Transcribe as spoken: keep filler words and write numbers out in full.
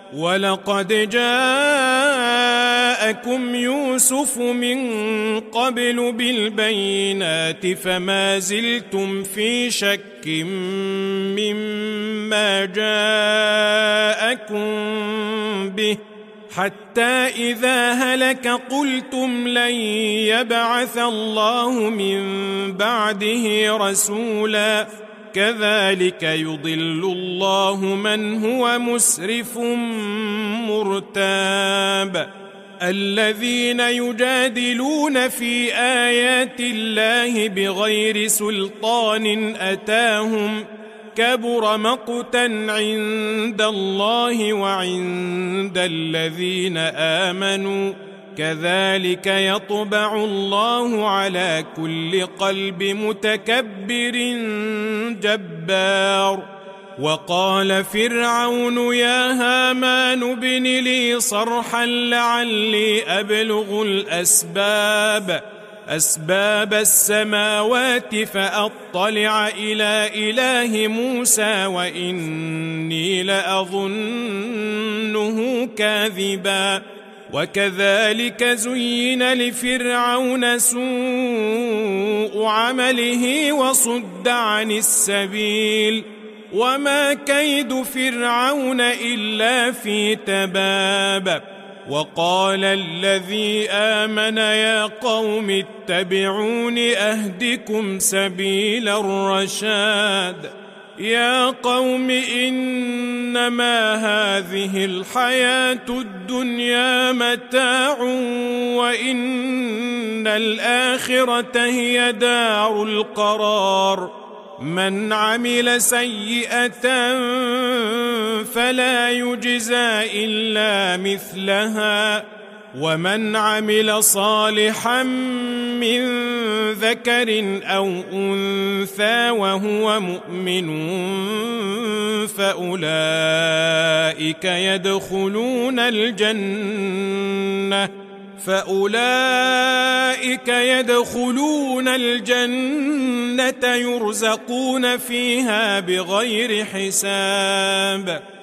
ولقد جاءكم يوسف من قبل بالبينات فما زلتم في شك مما جاءكم به حتى إذا هلك قلتم لن يبعث الله من بعده رسولا كذلك يضل الله من هو مسرف مرتاب الذين يجادلون في آيات الله بغير سلطان أتاهم كبر مقتا عند الله وعند الذين آمنوا كذلك يطبع الله على كل قلب متكبر جبار. وقال فرعون يا هامان ابن لي صرحا لعلي أبلغ الأسباب أسباب السماوات فأطلع إلى إله موسى وإني لأظنه كاذبا. وكذلك زين لفرعون سوء عمله وصد عن السبيل وما كيد فرعون إلا في تباب. وقال الذي آمن يا قوم اتبعون أهدكم سبيل الرشاد. يا قوم إنما هذه الحياة الدنيا متاع وإن الآخرة هي دار القرار. من عمل سيئة فلا يجزى إلا مثلها ومن عمل صالحا من ذكر أو أنثى وهو مؤمن فأولئك يدخلون الجنة فأولئك يدخلون الجنة يرزقون فيها بغير حساب.